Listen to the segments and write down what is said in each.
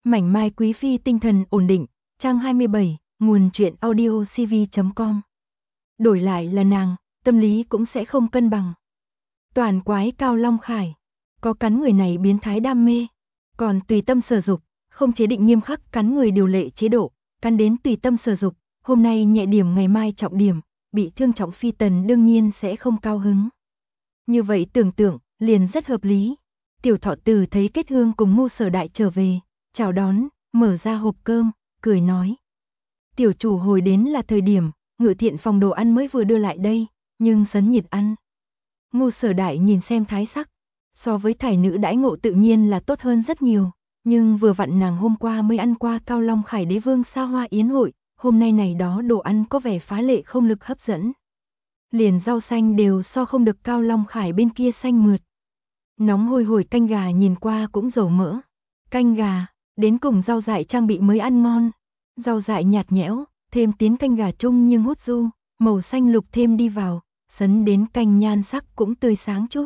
Mảnh mai quý phi tinh thần ổn định, trang 27, nguồn truyện audio cv.com. Đổi lại là nàng, tâm lý cũng sẽ không cân bằng. Toàn quái Cao Long Khải, có cắn người này biến thái đam mê, còn tùy tâm sở dục, không chế định nghiêm khắc cắn người điều lệ chế độ, cắn đến tùy tâm sở dục, hôm nay nhẹ điểm ngày mai trọng điểm, bị thương trọng phi tần đương nhiên sẽ không cao hứng. Như vậy tưởng tượng, liền rất hợp lý. Tiểu Thọ Từ thấy Kết Hương cùng Ngô Sở Đại trở về, chào đón, mở ra hộp cơm, cười nói. Tiểu chủ hồi đến là thời điểm, Ngự Thiện phòng đồ ăn mới vừa đưa lại đây, nhưng sấn nhiệt ăn. Ngô Sở Đại nhìn xem thái sắc, so với thải nữ đãi ngộ tự nhiên là tốt hơn rất nhiều, nhưng vừa vặn nàng hôm qua mới ăn qua Cao Long Khải đế vương xa hoa yến hội, hôm nay này đó đồ ăn có vẻ phá lệ không lực hấp dẫn. Liền rau xanh đều so không được Cao Long Khải bên kia xanh mượt. Nóng hôi hổi canh gà nhìn qua cũng dầu mỡ. Canh gà, đến cùng rau dại trang bị mới ăn ngon. Rau dại nhạt nhẽo, thêm tiến canh gà chung nhưng hút du, màu xanh lục thêm đi vào, sấn đến canh nhan sắc cũng tươi sáng chút.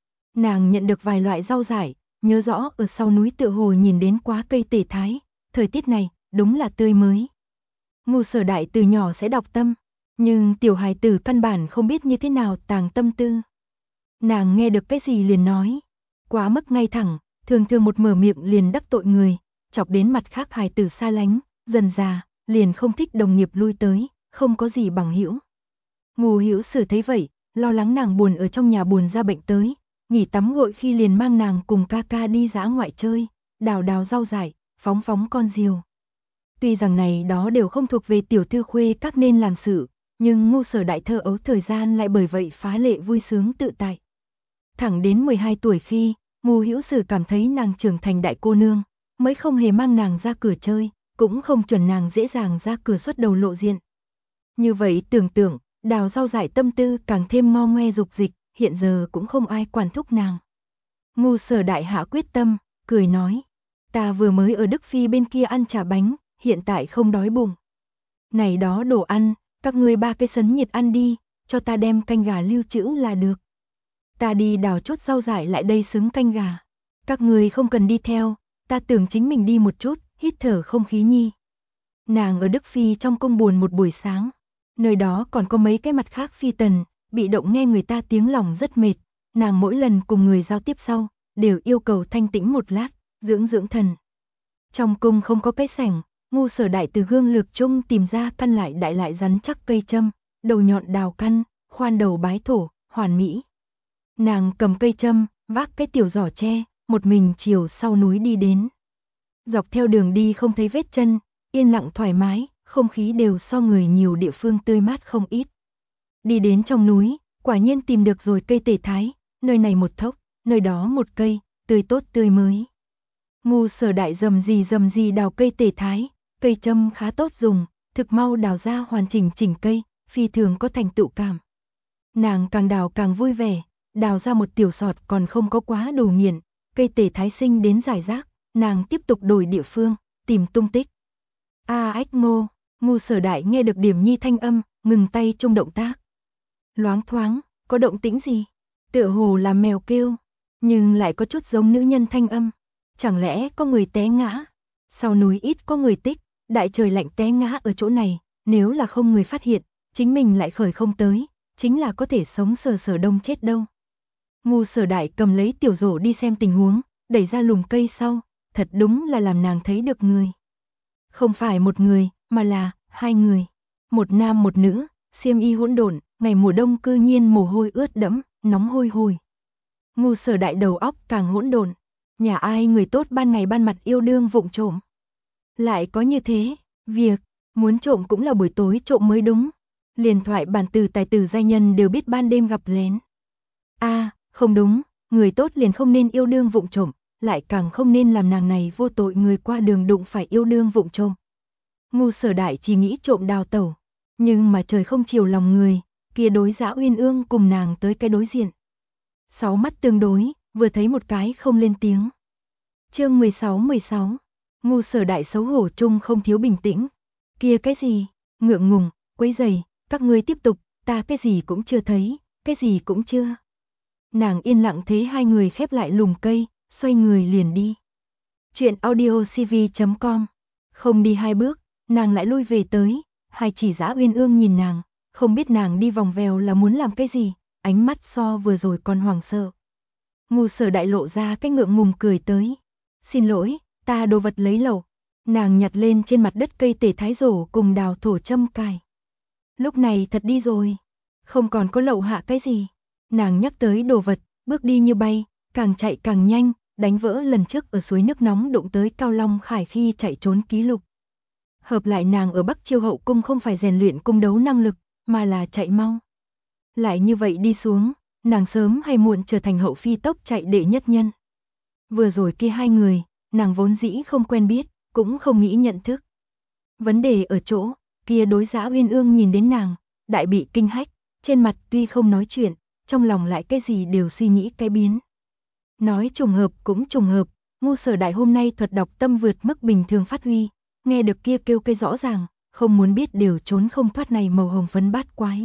Nàng nhận được vài loại rau dại, nhớ rõ ở sau núi tựa hồ nhìn đến quá cây tể thái, thời tiết này, đúng là tươi mới. Ngô Sở Đại từ nhỏ sẽ đọc tâm, nhưng tiểu hài tử căn bản không biết như thế nào tàng tâm tư. Nàng nghe được cái gì liền nói, quá mức ngay thẳng, thường thường một mở miệng liền đắc tội người, chọc đến mặt khác hài tử xa lánh, dần già, liền không thích đồng nghiệp lui tới, không có gì bằng hữu. Ngô Hữu Sử thấy vậy, lo lắng nàng buồn ở trong nhà buồn ra bệnh tới, nghỉ tắm gội khi liền mang nàng cùng ca ca đi dã ngoại chơi, đào đào rau dại, phóng phóng con diều. Tuy rằng này đó đều không thuộc về tiểu thư khuê các nên làm sự, nhưng Ngô Sở Đại thơ ấu thời gian lại bởi vậy phá lệ vui sướng tự tại. Thẳng đến 12 tuổi khi, Ngô Hữu Sử cảm thấy nàng trưởng thành đại cô nương, mới không hề mang nàng ra cửa chơi, cũng không chuẩn nàng dễ dàng ra cửa xuất đầu lộ diện. Như vậy tưởng tượng, đào rau dại tâm tư càng thêm ngo ngoe dục dịch, hiện giờ cũng không ai quản thúc nàng. Ngô Sở Đại hạ quyết tâm, cười nói, ta vừa mới ở Đức Phi bên kia ăn chả bánh, hiện tại không đói bụng. Này đó đồ ăn, các ngươi ba cái sấn nhiệt ăn đi, cho ta đem canh gà lưu trữ là được. Ta đi đào chút rau dại lại đây xứng canh gà. Các người không cần đi theo, ta tưởng chính mình đi một chút, hít thở không khí nhi. Nàng ở Đức Phi trong cung buồn một buổi sáng, nơi đó còn có mấy cái mặt khác phi tần, bị động nghe người ta tiếng lòng rất mệt. Nàng mỗi lần cùng người giao tiếp sau, đều yêu cầu thanh tĩnh một lát, dưỡng dưỡng thần. Trong cung không có cái sảnh, Ngô Sở Đại từ gương lược chung tìm ra căn lại đại lại rắn chắc cây châm, đầu nhọn đào căn, khoan đầu bái thổ, hoàn mỹ. Nàng cầm cây châm, vác cái tiểu giỏ tre, một mình chiều sau núi đi đến. Dọc theo đường đi không thấy vết chân, yên lặng thoải mái, không khí đều so người nhiều địa phương tươi mát không ít. Đi đến trong núi, quả nhiên tìm được rồi cây tể thái, nơi này một thốc, nơi đó một cây, tươi tốt tươi mới. Ngô Sở Đại dầm gì đào cây tể thái, cây châm khá tốt dùng, thực mau đào ra hoàn chỉnh cây, phi thường có thành tựu cảm. Nàng càng đào càng vui vẻ, đào ra một tiểu sọt còn không có quá đồ nghiền, cây tể thái sinh đến giải rác, nàng tiếp tục đổi địa phương, tìm tung tích. Ách Ngô Sở Đại nghe được điểm nhi thanh âm, ngừng tay trong động tác. Loáng thoáng, có động tĩnh gì? Tựa hồ là mèo kêu, nhưng lại có chút giống nữ nhân thanh âm. Chẳng lẽ có người té ngã? Sau núi ít có người tích, đại trời lạnh té ngã ở chỗ này, nếu là không người phát hiện, chính mình lại khởi không tới, chính là có thể sống sờ đông chết đâu. Ngô Sở Đại cầm lấy tiểu rổ đi xem tình huống, đẩy ra lùm cây sau, thật đúng là làm nàng thấy được người. Không phải một người, mà là hai người. Một nam một nữ, xiêm y hỗn độn, ngày mùa đông cư nhiên mồ hôi ướt đẫm, nóng hôi hổi. Ngô Sở Đại đầu óc càng hỗn độn, nhà ai người tốt ban ngày ban mặt yêu đương vụng trộm. Lại có như thế, việc muốn trộm cũng là buổi tối trộm mới đúng. Liền thoại bản từ tài tử giai nhân đều biết ban đêm gặp lén. Không đúng, người tốt liền không nên yêu đương vụng trộm, lại càng không nên làm nàng này vô tội người qua đường đụng phải yêu đương vụng trộm. Ngô Sở Đại chỉ nghĩ trộm đào tẩu, nhưng mà trời không chiều lòng người, kia đối Dã Uyên Ương cùng nàng tới cái đối diện. Sáu mắt tương đối, vừa thấy một cái không lên tiếng. Chương 16, Ngô Sở Đại xấu hổ chung không thiếu bình tĩnh. Kia cái gì? Ngượng ngùng, quấy rầy, các ngươi tiếp tục, ta cái gì cũng chưa thấy, cái gì cũng chưa. Nàng yên lặng thấy hai người khép lại lùm cây, xoay người liền đi. Chuyện audio cv.com. Không đi 2 bước, nàng lại lui về tới, hai chỉ Dã Uyên Ương nhìn nàng, không biết nàng đi vòng vèo là muốn làm cái gì, ánh mắt so vừa rồi còn hoảng sợ. Ngu Sở Đại lộ ra cái ngượng ngùng cười tới. Xin lỗi, ta đồ vật lấy lẩu. Nàng nhặt lên trên mặt đất cây tể thái rổ cùng đào thổ châm cài. Lúc này thật đi rồi, không còn có lậu hạ cái gì. Nàng nhắc tới đồ vật, bước đi như bay, càng chạy càng nhanh, đánh vỡ lần trước ở suối nước nóng đụng tới Cao Long Khải khi chạy trốn ký lục. Hợp lại nàng ở Bắc Chiêu hậu cung không phải rèn luyện cung đấu năng lực, mà là chạy mau. Lại như vậy đi xuống, nàng sớm hay muộn trở thành hậu phi tốc chạy đệ nhất nhân. Vừa rồi kia hai người, nàng vốn dĩ không quen biết, cũng không nghĩ nhận thức. Vấn đề ở chỗ, kia đối Dã Uyên Ương nhìn đến nàng, đại bị kinh hách, trên mặt tuy không nói chuyện, trong lòng lại cái gì đều suy nghĩ cái biến. Nói trùng hợp cũng trùng hợp, Ngu Sở Đại hôm nay thuật đọc tâm vượt mức bình thường phát huy, nghe được kia kêu cây rõ ràng, không muốn biết đều trốn không thoát này màu hồng phấn bát quái.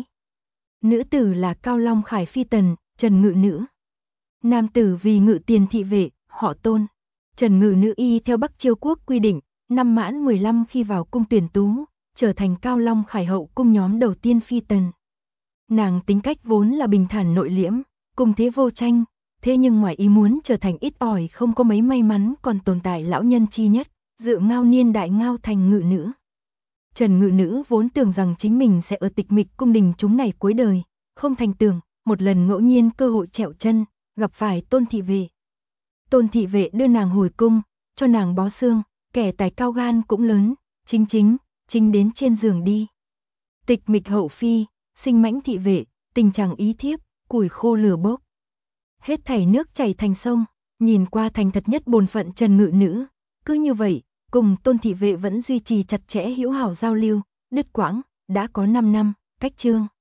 Nữ tử là Cao Long Khải phi tần, Trần Ngự Nữ. Nam tử vì Ngự Tiền thị vệ, họ Tôn. Trần Ngự Nữ y theo Bắc Chiêu quốc quy định, năm mãn 15 khi vào cung tuyển tú, trở thành Cao Long Khải hậu cung nhóm đầu tiên phi tần. Nàng tính cách vốn là bình thản nội liễm, cùng thế vô tranh, thế nhưng ngoài ý muốn trở thành ít ỏi không có mấy may mắn còn tồn tại lão nhân chi nhất, dự ngao niên đại ngao thành Ngự Nữ. Trần Ngự Nữ vốn tưởng rằng chính mình sẽ ở tịch mịch cung đình chúng này cuối đời, không thành tưởng, một lần ngẫu nhiên cơ hội trẹo chân, gặp phải Tôn thị vệ. Tôn thị vệ đưa nàng hồi cung, cho nàng bó xương, kẻ tài cao gan cũng lớn, chính đến trên giường đi. Tịch mịch hậu phi, sinh mãnh thị vệ, tình trạng ý thiếp, củi khô lửa bốc. Hết thảy nước chảy thành sông, nhìn qua thành thật nhất bổn phận Trần Ngự Nữ, cứ như vậy, cùng Tôn thị vệ vẫn duy trì chặt chẽ hữu hảo giao lưu, đứt quãng, đã có 5 năm, cách chương.